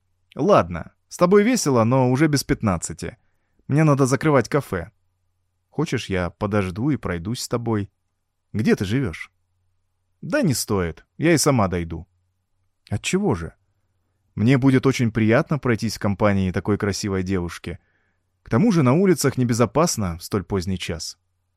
«Ладно, с тобой весело, но уже без пятнадцати. Мне надо закрывать кафе». Хочешь, я подожду и пройдусь с тобой? Где ты живешь?» «Да не стоит, я и сама дойду». «Отчего же? Мне будет очень приятно пройтись в компании такой красивой девушки. К тому же на улицах небезопасно в столь поздний час».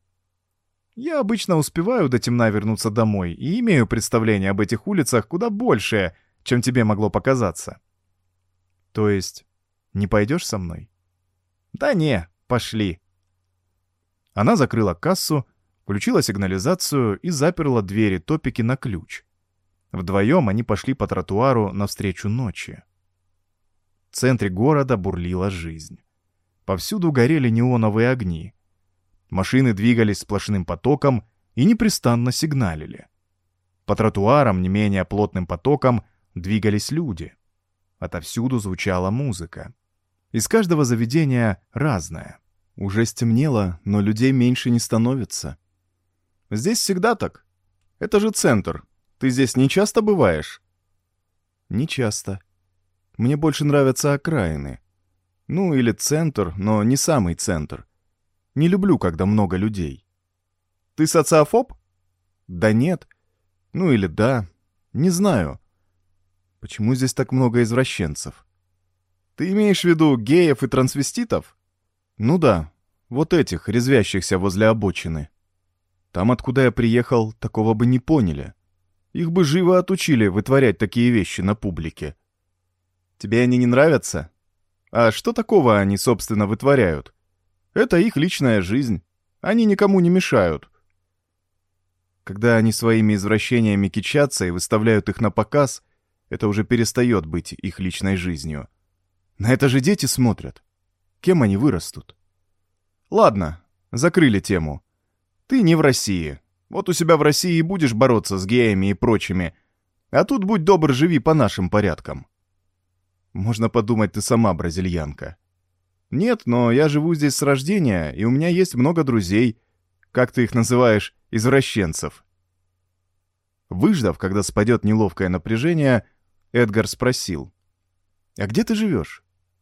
«Я обычно успеваю до темна вернуться домой и имею представление об этих улицах куда большее, чем тебе могло показаться». «То есть не пойдешь со мной?» «Да не, пошли». Она закрыла кассу, включила сигнализацию и заперла двери топики на ключ. Вдвоем они пошли по тротуару навстречу ночи. В центре города бурлила жизнь. Повсюду горели неоновые огни. Машины двигались сплошным потоком и непрестанно сигналили. По тротуарам не менее плотным потоком двигались люди. Отовсюду звучала музыка. Из каждого заведения разное. Уже стемнело, но людей меньше не становится. «Здесь всегда так. Это же центр. Ты здесь не часто бываешь?» «Не часто. Мне больше нравятся окраины. Ну, или центр, но не самый центр. Не люблю, когда много людей». «Ты социофоб?» «Да нет. Ну или да. Не знаю. Почему здесь так много извращенцев?» «Ты имеешь в виду геев и трансвеститов?» «Ну да, вот этих, резвящихся возле обочины. Там, откуда я приехал, такого бы не поняли. Их бы живо отучили вытворять такие вещи на публике». «Тебе они не нравятся? А что такого они, собственно, вытворяют? Это их личная жизнь. Они никому не мешают». Когда они своими извращениями кичатся и выставляют их на показ, это уже перестает быть их личной жизнью. На это же дети смотрят. Кем они вырастут? Ладно, закрыли тему. Ты не в России. Вот у себя в России будешь бороться с геями и прочими. А тут, будь добр, живи по нашим порядкам. Можно подумать, ты сама бразильянка. Нет, но я живу здесь с рождения, и у меня есть много друзей. Как ты их называешь? Извращенцев. Выждав, когда спадет неловкое напряжение, Эдгар спросил. «А где ты живешь?»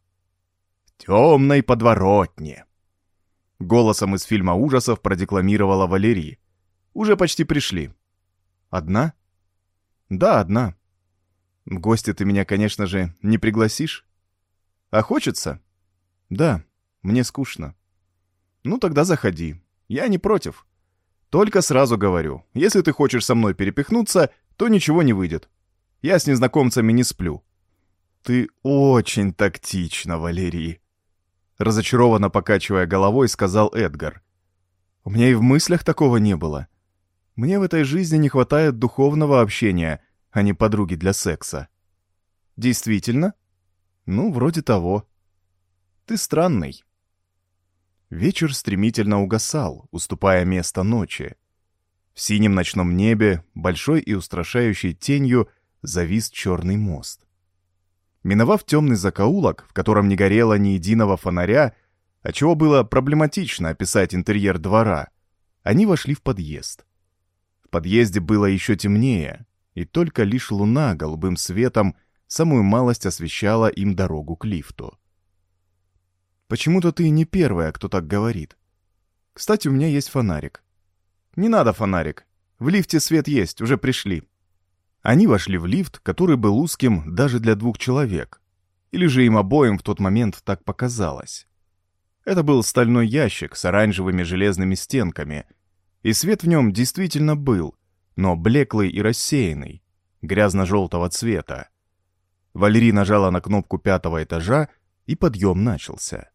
«Темной подворотне», — голосом из фильма ужасов продекламировала Валерий. «Уже почти пришли». «Одна?» «Да, одна. В гости ты меня, конечно же, не пригласишь. А хочется?» «Да, мне скучно». «Ну тогда заходи. Я не против. Только сразу говорю, если ты хочешь со мной перепихнуться, то ничего не выйдет. Я с незнакомцами не сплю». «Ты очень тактична, Валерий», — разочарованно покачивая головой, сказал Эдгар. «У меня и в мыслях такого не было. Мне в этой жизни не хватает духовного общения, а не подруги для секса». «Действительно? Ну, вроде того. Ты странный». Вечер стремительно угасал, уступая место ночи. В синем ночном небе, большой и устрашающей тенью, завис черный мост. Миновав темный закоулок, в котором не горело ни единого фонаря, отчего было проблематично описать интерьер двора, они вошли в подъезд. В подъезде было еще темнее, и только лишь луна голубым светом самую малость освещала им дорогу к лифту. «Почему-то ты не первая, кто так говорит. Кстати, у меня есть фонарик». «Не надо фонарик. В лифте свет есть, уже пришли». Они вошли в лифт, который был узким даже для двух человек. Или же им обоим в тот момент так показалось. Это был стальной ящик с оранжевыми железными стенками, и свет в нем действительно был, но блеклый и рассеянный, грязно-желтого цвета. Валерий нажала на кнопку пятого этажа, и подъем начался.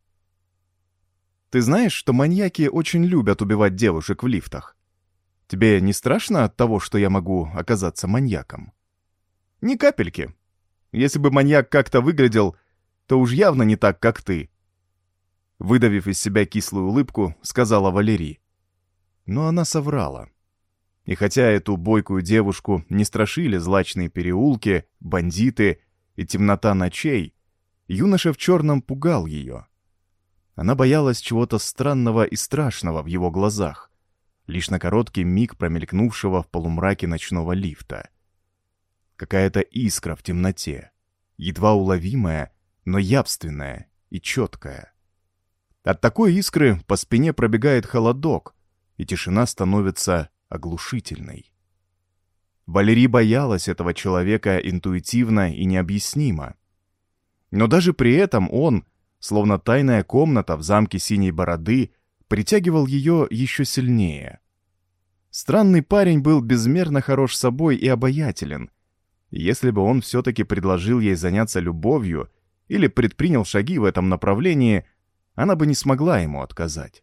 «Ты знаешь, что маньяки очень любят убивать девушек в лифтах? Тебе не страшно от того, что я могу оказаться маньяком?» «Ни капельки. Если бы маньяк как-то выглядел, то уж явно не так, как ты». Выдавив из себя кислую улыбку, сказала Валерий. Но она соврала. И хотя эту бойкую девушку не страшили злачные переулки, бандиты и темнота ночей, юноша в черном пугал ее. Она боялась чего-то странного и страшного в его глазах, лишь на короткий миг промелькнувшего в полумраке ночного лифта. Какая-то искра в темноте, едва уловимая, но явственная и четкая. От такой искры по спине пробегает холодок, и тишина становится оглушительной. Валерий боялась этого человека интуитивно и необъяснимо. Но даже при этом он, словно тайная комната в замке Синей Бороды, притягивал ее еще сильнее. Странный парень был безмерно хорош собой и обаятелен. Если бы он все-таки предложил ей заняться любовью или предпринял шаги в этом направлении, она бы не смогла ему отказать.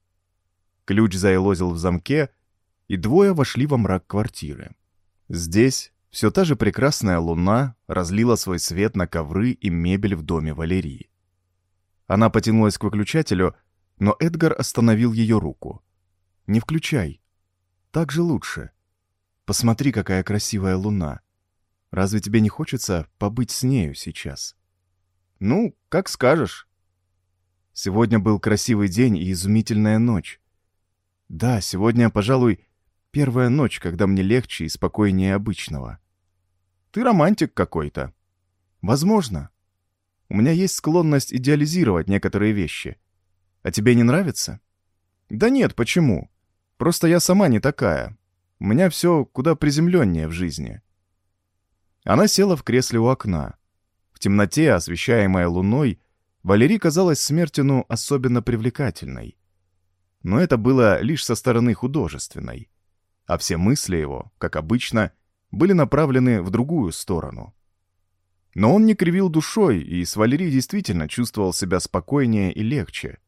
Ключ заелозил в замке, и двое вошли во мрак квартиры. Здесь все та же прекрасная луна разлила свой свет на ковры и мебель в доме Валерии. Она потянулась к выключателю, но Эдгар остановил ее руку. «Не включай. Так же лучше. Посмотри, какая красивая луна. Разве тебе не хочется побыть с нею сейчас?» «Ну, как скажешь». Сегодня был красивый день и изумительная ночь. Да, сегодня, пожалуй, первая ночь, когда мне легче и спокойнее обычного. Ты романтик какой-то. Возможно. У меня есть склонность идеализировать некоторые вещи. А тебе не нравится? Да нет, почему? Просто я сама не такая. У меня все куда приземленнее в жизни. Она села в кресле у окна. В темноте, освещаемая луной, Валерий казалась Смертину особенно привлекательной. Но это было лишь со стороны художественной. А все мысли его, как обычно, были направлены в другую сторону. Но он не кривил душой, и с Валерией действительно чувствовал себя спокойнее и легче.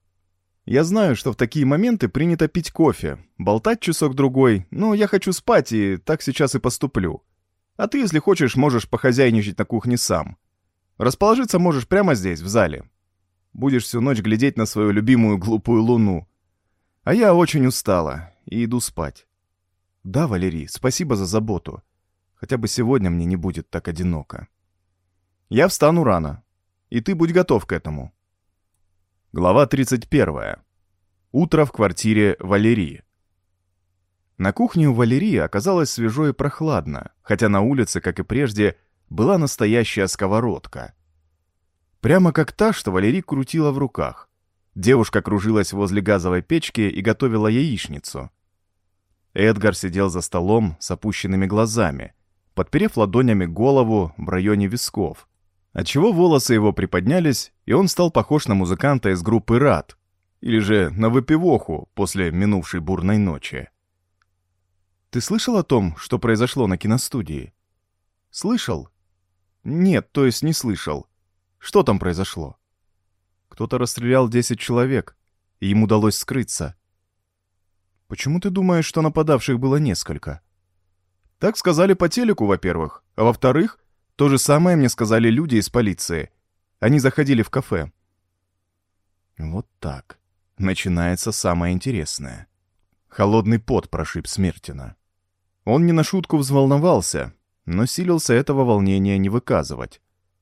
«Я знаю, что в такие моменты принято пить кофе, болтать часок-другой, но я хочу спать, и так сейчас и поступлю. А ты, если хочешь, можешь похозяйничать на кухне сам. Расположиться можешь прямо здесь, в зале. Будешь всю ночь глядеть на свою любимую глупую луну. А я очень устала и иду спать. Да, Валерий, спасибо за заботу. Хотя бы сегодня мне не будет так одиноко. Я встану рано, и ты будь готов к этому». Глава тридцать первая. Утро в квартире Валерии. На кухне у Валерии оказалось свежо и прохладно, хотя на улице, как и прежде, была настоящая сковородка. Прямо как та, что Валерий крутила в руках. Девушка кружилась возле газовой печки и готовила яичницу. Эдгар сидел за столом с опущенными глазами, подперев ладонями голову в районе висков, отчего волосы его приподнялись, и он стал похож на музыканта из группы «Рад», или же на выпивоху после минувшей бурной ночи. «Ты слышал о том, что произошло на киностудии?» «Слышал?» «Нет, то есть не слышал. Что там произошло?» «Кто-то расстрелял десять человек, и им удалось скрыться». «Почему ты думаешь, что нападавших было несколько?» «Так сказали по телеку, во-первых, а во-вторых, то же самое мне сказали люди из полиции. Они заходили в кафе». Вот так. Начинается самое интересное. Холодный пот прошиб Смертина. Он не на шутку взволновался, но силился этого волнения не выказывать.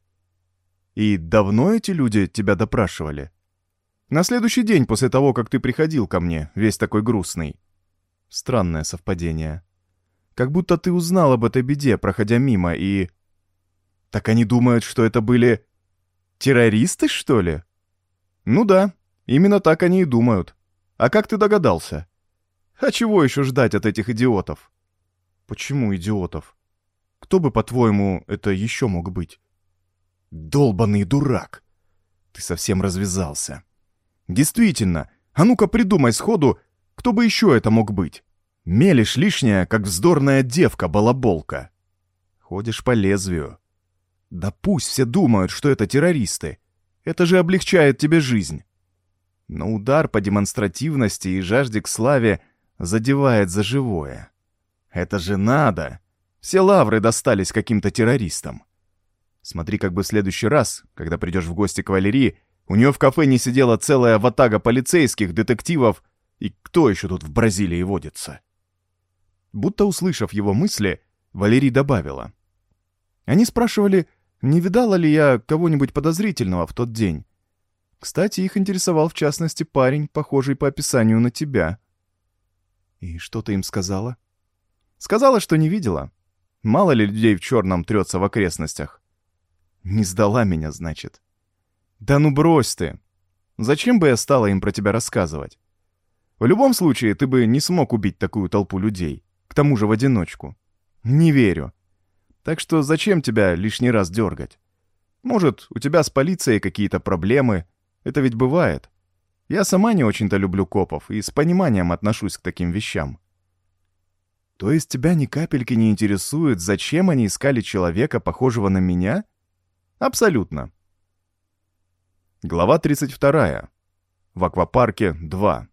«И давно эти люди тебя допрашивали?» «На следующий день после того, как ты приходил ко мне, весь такой грустный». Странное совпадение. Как будто ты узнал об этой беде, проходя мимо, и... Так они думают, что это были... террористы, что ли? Ну да, именно так они и думают. А как ты догадался? А чего еще ждать от этих идиотов? Почему идиотов? Кто бы, по-твоему, это еще мог быть? Долбаный дурак! Ты совсем развязался. Действительно, а ну-ка придумай сходу, кто бы еще это мог быть. Мелешь лишняя, как вздорная девка-балаболка. Ходишь по лезвию. Да пусть все думают, что это террористы. Это же облегчает тебе жизнь. Но удар по демонстративности и жажде к славе задевает за живое. Это же надо. Все лавры достались каким-то террористам. Смотри, как бы в следующий раз, когда придешь в гости к Валерии, у нее в кафе не сидела целая ватага полицейских, детективов, и кто еще тут в Бразилии водится? Будто услышав его мысли, Валерий добавила. Они спрашивали, не видала ли я кого-нибудь подозрительного в тот день. Кстати, их интересовал в частности парень, похожий по описанию на тебя. И что ты им сказала? Сказала, что не видела. Мало ли людей в черном трется в окрестностях. Не сдала меня, значит. Да ну брось ты. Зачем бы я стала им про тебя рассказывать? В любом случае, ты бы не смог убить такую толпу людей, к тому же в одиночку. Не верю. Так что зачем тебя лишний раз дергать? Может, у тебя с полицией какие-то проблемы? Это ведь бывает. Я сама не очень-то люблю копов и с пониманием отношусь к таким вещам. То есть тебя ни капельки не интересует, зачем они искали человека, похожего на меня? Абсолютно. Глава тридцать вторая. В аквапарке два.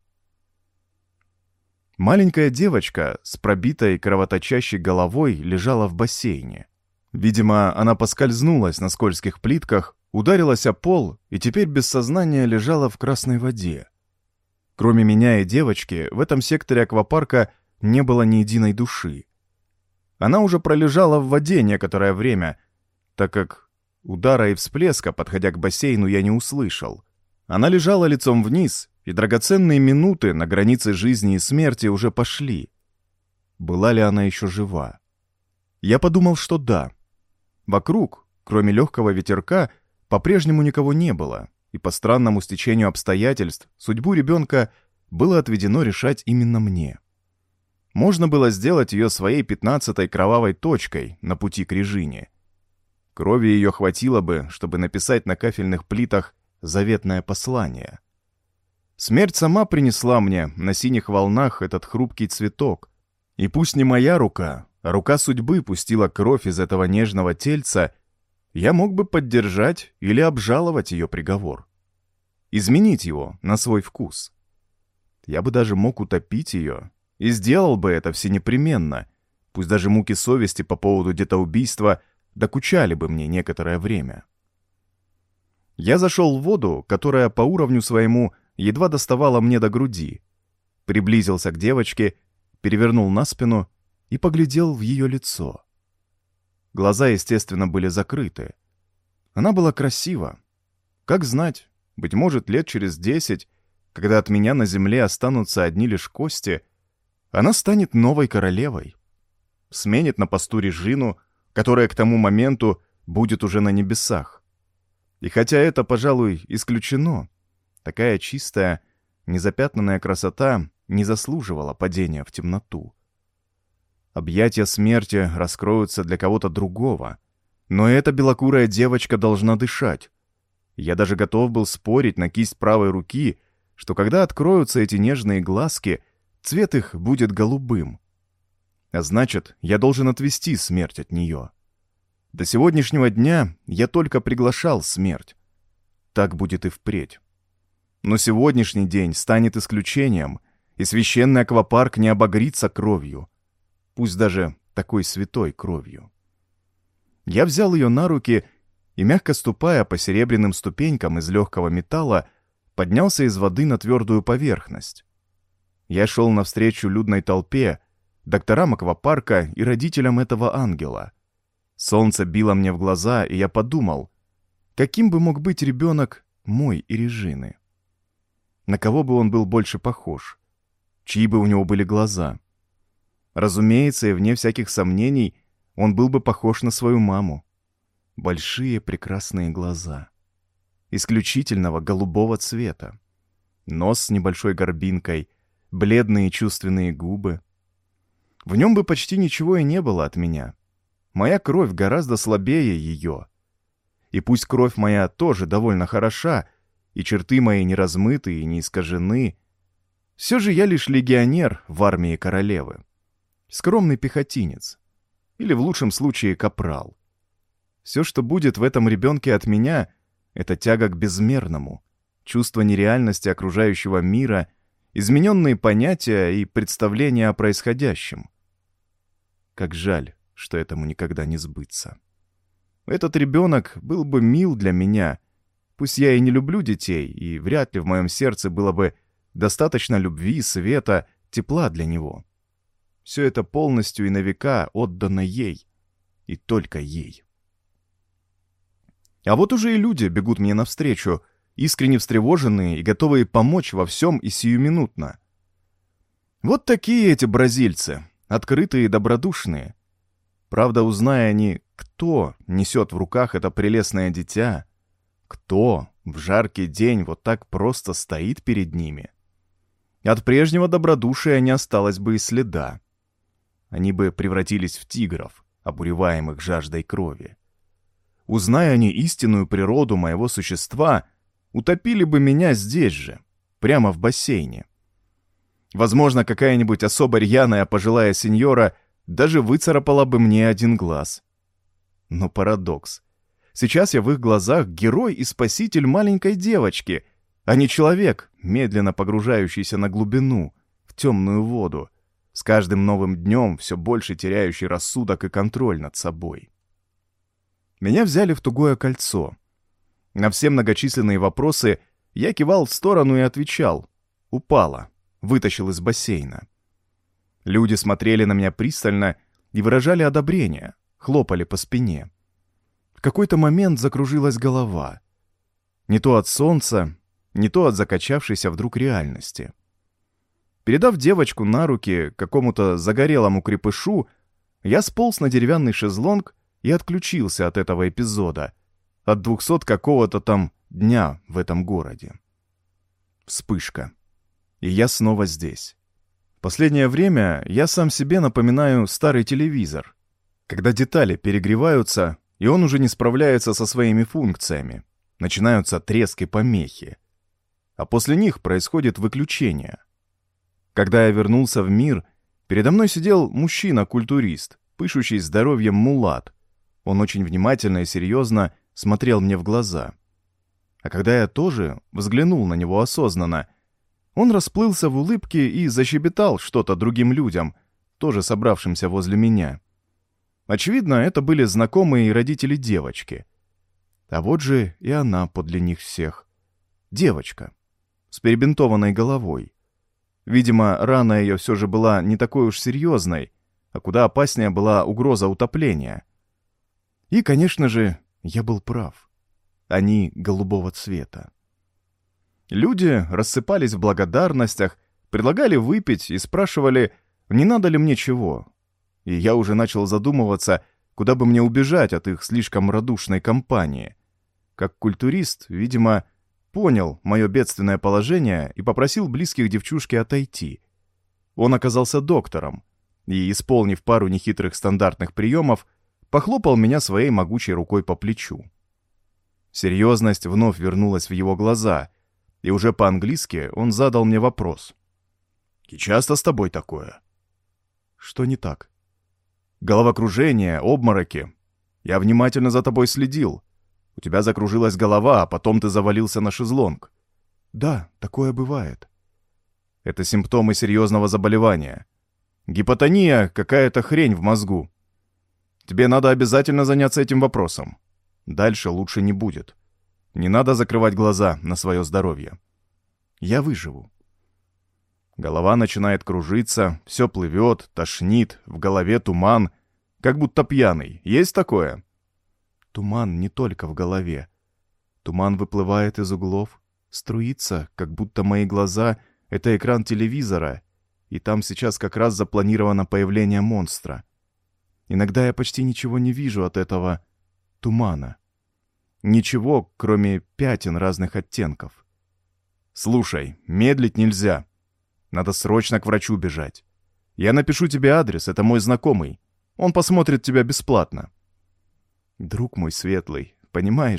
Маленькая девочка с пробитой кровоточащей головой лежала в бассейне. Видимо, она поскользнулась на скользких плитках, ударилась о пол и теперь без сознания лежала в красной воде. Кроме меня и девочки, в этом секторе аквапарка не было ни единой души. Она уже пролежала в воде некоторое время, так как удара и всплеска, подходя к бассейну, я не услышал. Она лежала лицом вниз, и драгоценные минуты на границе жизни и смерти уже пошли. Была ли она еще жива? Я подумал, что да. Вокруг, кроме легкого ветерка, по-прежнему никого не было, и по странному стечению обстоятельств судьбу ребенка было отведено решать именно мне. Можно было сделать ее своей пятнадцатой кровавой точкой на пути к Режине. Крови ее хватило бы, чтобы написать на кафельных плитах заветное послание. Смерть сама принесла мне на синих волнах этот хрупкий цветок, и пусть не моя рука, а рука судьбы пустила кровь из этого нежного тельца, я мог бы поддержать или обжаловать ее приговор. Изменить его на свой вкус. Я бы даже мог утопить ее, и сделал бы это всенепременно, пусть даже муки совести по поводу детоубийства докучали бы мне некоторое время. Я зашел в воду, которая по уровню своему едва доставала мне до груди, приблизился к девочке, перевернул на спину и поглядел в ее лицо. Глаза, естественно, были закрыты. Она была красива. Как знать, быть может, лет через десять, когда от меня на земле останутся одни лишь кости, она станет новой королевой. Сменит на посту Режину, которая к тому моменту будет уже на небесах. И хотя это, пожалуй, исключено, такая чистая, незапятнанная красота не заслуживала падения в темноту. Объятия смерти раскроются для кого-то другого, но эта белокурая девочка должна дышать. Я даже готов был спорить на кисть правой руки, что когда откроются эти нежные глазки, цвет их будет голубым. А значит, я должен отвести смерть от нее. До сегодняшнего дня я только приглашал смерть. Так будет и впредь. Но сегодняшний день станет исключением, и священный аквапарк не обогрится кровью, пусть даже такой святой кровью. Я взял ее на руки и, мягко ступая по серебряным ступенькам из легкого металла, поднялся из воды на твердую поверхность. Я шел навстречу людной толпе, докторам аквапарка и родителям этого ангела. Солнце било мне в глаза, и я подумал, каким бы мог быть ребенок мой и Режины. На кого бы он был больше похож? Чьи бы у него были глаза? Разумеется, и вне всяких сомнений, он был бы похож на свою маму. Большие прекрасные глаза. Исключительного голубого цвета. Нос с небольшой горбинкой, бледные чувственные губы. В нем бы почти ничего и не было от меня. Моя кровь гораздо слабее ее. И пусть кровь моя тоже довольно хороша, и черты мои не размыты и не искажены, все же я лишь легионер в армии королевы. Скромный пехотинец. Или в лучшем случае капрал. Все, что будет в этом ребенке от меня, это тяга к безмерному, чувство нереальности окружающего мира, измененные понятия и представления о происходящем. Как жаль, что этому никогда не сбыться. Этот ребенок был бы мил для меня, пусть я и не люблю детей, и вряд ли в моем сердце было бы достаточно любви, света, тепла для него. Все это полностью и на века отдано ей, и только ей. А вот уже и люди бегут мне навстречу, искренне встревоженные и готовые помочь во всем и сиюминутно. Вот такие эти бразильцы, открытые и добродушные. Правда, узная они, кто несет в руках это прелестное дитя, кто в жаркий день вот так просто стоит перед ними. От прежнего добродушия не осталось бы и следа. Они бы превратились в тигров, обуреваемых жаждой крови. Узная они истинную природу моего существа, утопили бы меня здесь же, прямо в бассейне. Возможно, какая-нибудь особо рьяная пожилая сеньора даже выцарапала бы мне один глаз. Но парадокс. Сейчас я в их глазах герой и спаситель маленькой девочки, а не человек, медленно погружающийся на глубину, в темную воду, с каждым новым днем все больше теряющий рассудок и контроль над собой. Меня взяли в тугое кольцо. На все многочисленные вопросы я кивал в сторону и отвечал. Упала, вытащил из бассейна. Люди смотрели на меня пристально и выражали одобрение, хлопали по спине. В какой-то момент закружилась голова. Не то от солнца, не то от закачавшейся вдруг реальности. Передав девочку на руки какому-то загорелому крепышу, я сполз на деревянный шезлонг и отключился от этого эпизода, от двухсот какого-то там дня в этом городе. Вспышка. И я снова здесь. В последнее время я сам себе напоминаю старый телевизор, когда детали перегреваются, и он уже не справляется со своими функциями. Начинаются треск и помехи. А после них происходит выключение. Когда я вернулся в мир, передо мной сидел мужчина-культурист, пышущий здоровьем мулат. Он очень внимательно и серьезно смотрел мне в глаза. А когда я тоже взглянул на него осознанно, он расплылся в улыбке и защебетал что-то другим людям, тоже собравшимся возле меня. Очевидно, это были знакомые и родители девочки. А вот же и она подле них всех. Девочка. С перебинтованной головой. Видимо, рана ее все же была не такой уж серьезной, а куда опаснее была угроза утопления. И, конечно же, я был прав. Они голубого цвета. Люди рассыпались в благодарностях, предлагали выпить и спрашивали, не надо ли мне чего. И я уже начал задумываться, куда бы мне убежать от их слишком радушной компании. Как культурист, видимо, понял мое бедственное положение и попросил близких девчушки отойти. Он оказался доктором и, исполнив пару нехитрых стандартных приемов, похлопал меня своей могучей рукой по плечу. Серьезность вновь вернулась в его глаза, и уже по-английски он задал мне вопрос. «И часто с тобой такое?» «Что не так?» «Головокружение, обмороки. Я внимательно за тобой следил. У тебя закружилась голова, а потом ты завалился на шезлонг». «Да, такое бывает». «Это симптомы серьезного заболевания. Гипотония — какая-то хрень в мозгу. Тебе надо обязательно заняться этим вопросом. Дальше лучше не будет. Не надо закрывать глаза на свое здоровье. Я выживу». Голова начинает кружиться, все плывет, тошнит, в голове туман, как будто пьяный. Есть такое? Туман не только в голове. Туман выплывает из углов, струится, как будто мои глаза — это экран телевизора, и там сейчас как раз запланировано появление монстра. Иногда я почти ничего не вижу от этого тумана. Ничего, кроме пятен разных оттенков. Слушай, медлить нельзя. Надо срочно к врачу бежать. Я напишу тебе адрес, это мой знакомый. Он посмотрит тебя бесплатно. Друг мой светлый, понимаешь